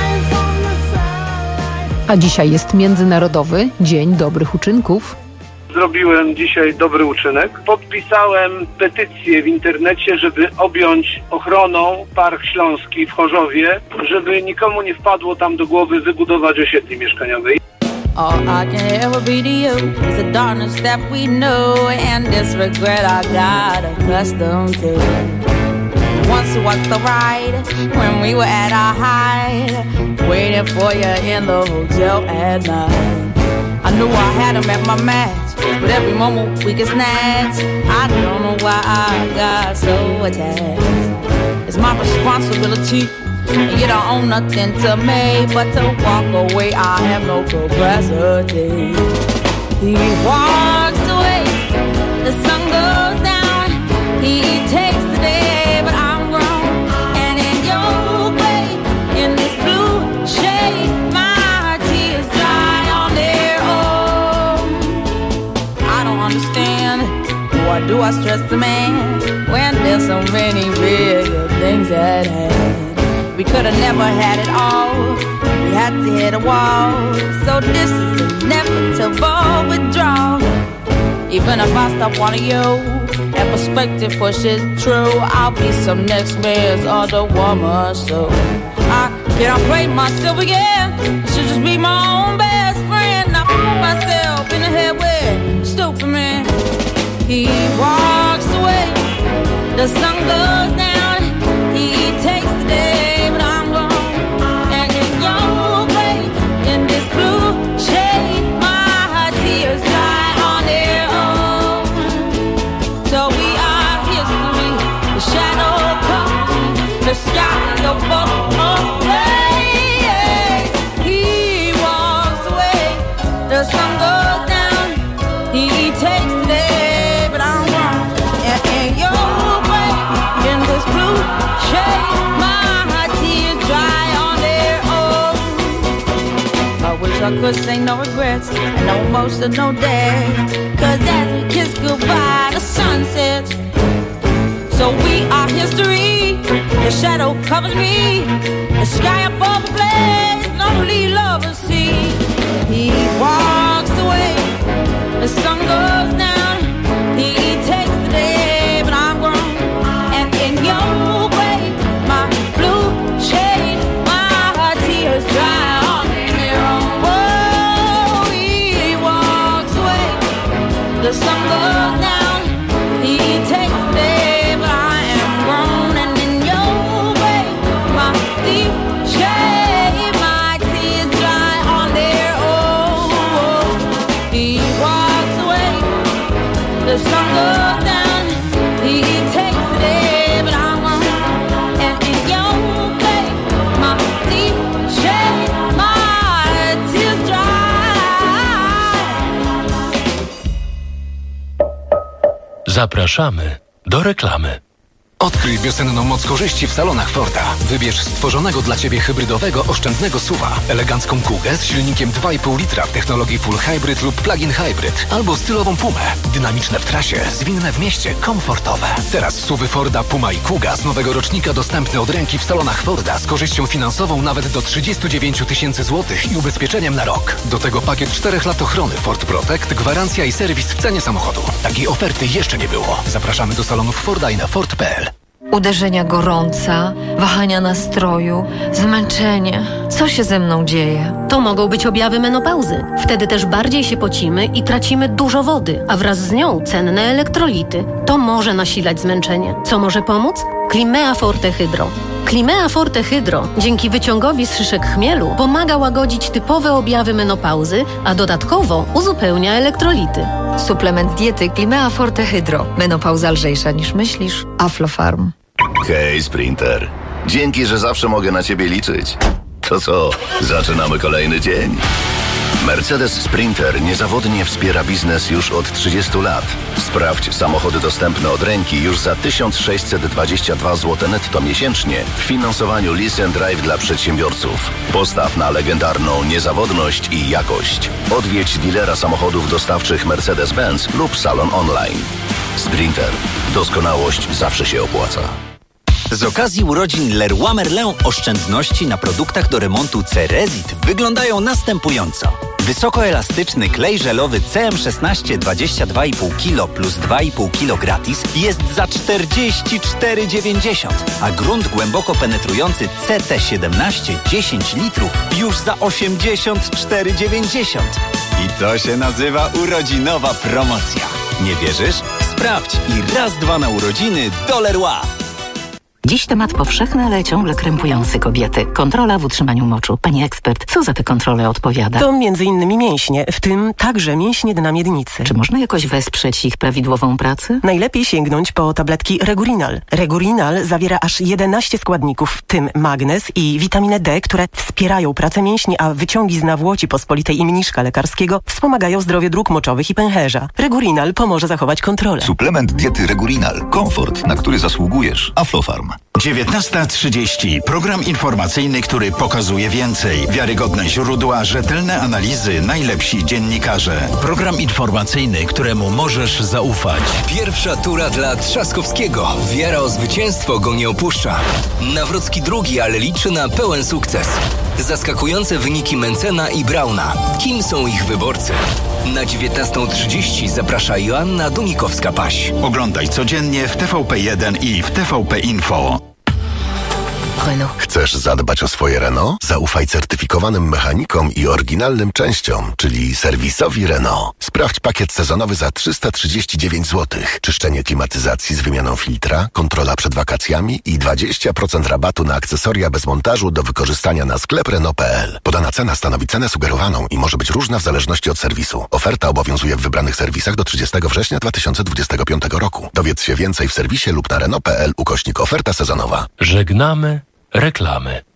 A dzisiaj jest Międzynarodowy Dzień Dobrych Uczynków. zrobiłem dzisiaj dobry uczynek. Podpisałem petycję w internecie, żeby objąć ochroną Park Śląski w Chorzowie, żeby nikomu nie wpadło tam do głowy wybudować osiedli mieszkaniowej. All I can ever be to you is the darkness that we know and this regret I got accustomed to. Once was the ride when we were at our height, waiting for you in the hotel at night. I knew I had him at my match, but every moment we get snatched. I don't know why I got so attached. It's my responsibility, and you don't own nothing to me but to walk away. I have no capacity. He walks away, the sun goes down. He takes the day, but I'm grown. And in your way, in this blue shade, my tears dry on their own. I don't understand, why do I stress the man when there's so many bigger things at hand? We could have never had it all. We had to hit a wall. So this is inevitable withdrawal. Even if I stop wanting you and perspective pushes true, I'll be some next man's other woman. So I can't play myself again. I should just be my own best friend. I put myself in the head with stupid man. He walks away, the sun goes down. He takes the day. The sky above away. He walks away, the sun goes down. He takes the day, but I'm wrong. And in your way, in this blue shade, my tears dry on their own. I wish I could say no regrets and no emotional day, 'cause as we kiss goodbye, the sun sets. So we are history. The shadow covers me. The sky above the blaze, lonely lovers see. He walks away, the sun goes down. He takes the day, but I'm grown. And in your way, my blue shade, my tears dry on their own. Oh, he walks away, the sun goes down. He takes the day. The sun goes down, he takes the day, but I'm on. And in your way, my deep shade, my tears dry. Zapraszamy do reklamy. Odkryj wiosenną moc korzyści w salonach Forda. Wybierz stworzonego dla Ciebie hybrydowego, oszczędnego S U V-a, elegancką Kugę z silnikiem dwa i pół litra w technologii Full Hybrid lub Plug-in Hybrid, albo stylową Pumę. Dynamiczne w trasie, zwinne w mieście, komfortowe. Teraz S U V-y Forda Puma i Kuga z nowego rocznika dostępne od ręki w salonach Forda z korzyścią finansową nawet do trzydzieści dziewięć tysięcy złotych i ubezpieczeniem na rok. Do tego pakiet czterech lat ochrony Ford Protect, gwarancja i serwis w cenie samochodu. Takiej oferty jeszcze nie było. Zapraszamy do salonów Forda i na Ford kropka p l. Uderzenia gorąca, wahania nastroju, zmęczenie. Co się ze mną dzieje? To mogą być objawy menopauzy. Wtedy też bardziej się pocimy i tracimy dużo wody, a wraz z nią cenne elektrolity. To może nasilać zmęczenie. Co może pomóc? Climea Forte Hydro. Climea Forte Hydro dzięki wyciągowi z szyszek chmielu pomaga łagodzić typowe objawy menopauzy, a dodatkowo uzupełnia elektrolity. Suplement diety Climea Forte Hydro. Menopauza lżejsza niż myślisz. Aflofarm. Hej, Sprinter. Dzięki, że zawsze mogę na Ciebie liczyć. To co, zaczynamy kolejny dzień. Mercedes Sprinter niezawodnie wspiera biznes już od trzydziestu lat. Sprawdź samochody dostępne od ręki już za tysiąc sześćset dwadzieścia dwa złote netto miesięcznie w finansowaniu Lease and Drive dla przedsiębiorców. Postaw na legendarną niezawodność i jakość. Odwiedź dealera samochodów dostawczych Mercedes-Benz lub salon online. Sprinter. Doskonałość zawsze się opłaca. Z okazji urodzin Leroy Merlin oszczędności na produktach do remontu Cerezit wyglądają następująco. Wysokoelastyczny klej żelowy C M szesnaście dwadzieścia dwa i pół kilo plus dwa i pół kilo gratis jest za czterdzieści cztery dziewięćdziesiąt, a grunt głęboko penetrujący C T siedemnaście dziesięć litrów już za osiemdziesiąt cztery dziewięćdziesiąt. I to się nazywa urodzinowa promocja. Nie wierzysz? Sprawdź i raz, dwa na urodziny do Leroy. Dziś temat powszechny, ale ciągle krępujący kobiety. Kontrola w utrzymaniu moczu. Pani ekspert, co za te kontrole odpowiada? To między innymi mięśnie, w tym także mięśnie dna miednicy. Czy można jakoś wesprzeć ich prawidłową pracę? Najlepiej sięgnąć po tabletki Regurinal. Regurinal zawiera aż jedenaście składników, w tym magnez i witaminę D, które wspierają pracę mięśni, a wyciągi z nawłoci pospolitej i mniszka lekarskiego wspomagają zdrowie dróg moczowych i pęcherza. Regurinal pomoże zachować kontrolę. Suplement diety Regurinal. Komfort, na który zasługujesz. Aflofarm. dziewiętnasta trzydzieści. Program informacyjny, który pokazuje więcej. Wiarygodne źródła, rzetelne analizy, najlepsi dziennikarze. Program informacyjny, któremu możesz zaufać. Pierwsza tura dla Trzaskowskiego. Wiara o zwycięstwo go nie opuszcza. Nawrocki drugi, ale liczy na pełen sukces. Zaskakujące wyniki Mencena i Brauna. Kim są ich wyborcy? Na dziewiętnastą trzydzieści zaprasza Joanna Dunikowska-Paś. Oglądaj codziennie w T V P jeden i w T V P Info. Renault. Chcesz zadbać o swoje Renault? Zaufaj certyfikowanym mechanikom i oryginalnym częściom, czyli serwisowi Renault. Sprawdź pakiet sezonowy za trzysta trzydzieści dziewięć złotych. Czyszczenie klimatyzacji z wymianą filtra, kontrola przed wakacjami i dwadzieścia procent rabatu na akcesoria bez montażu do wykorzystania na sklep Renault kropka p l. Podana cena stanowi cenę sugerowaną i może być różna w zależności od serwisu. Oferta obowiązuje w wybranych serwisach do trzydziestego września dwa tysiące dwudziestego piątego roku. Dowiedz się więcej w serwisie lub na Renault kropka p l ukośnik oferta sezonowa. Żegnamy reklamy.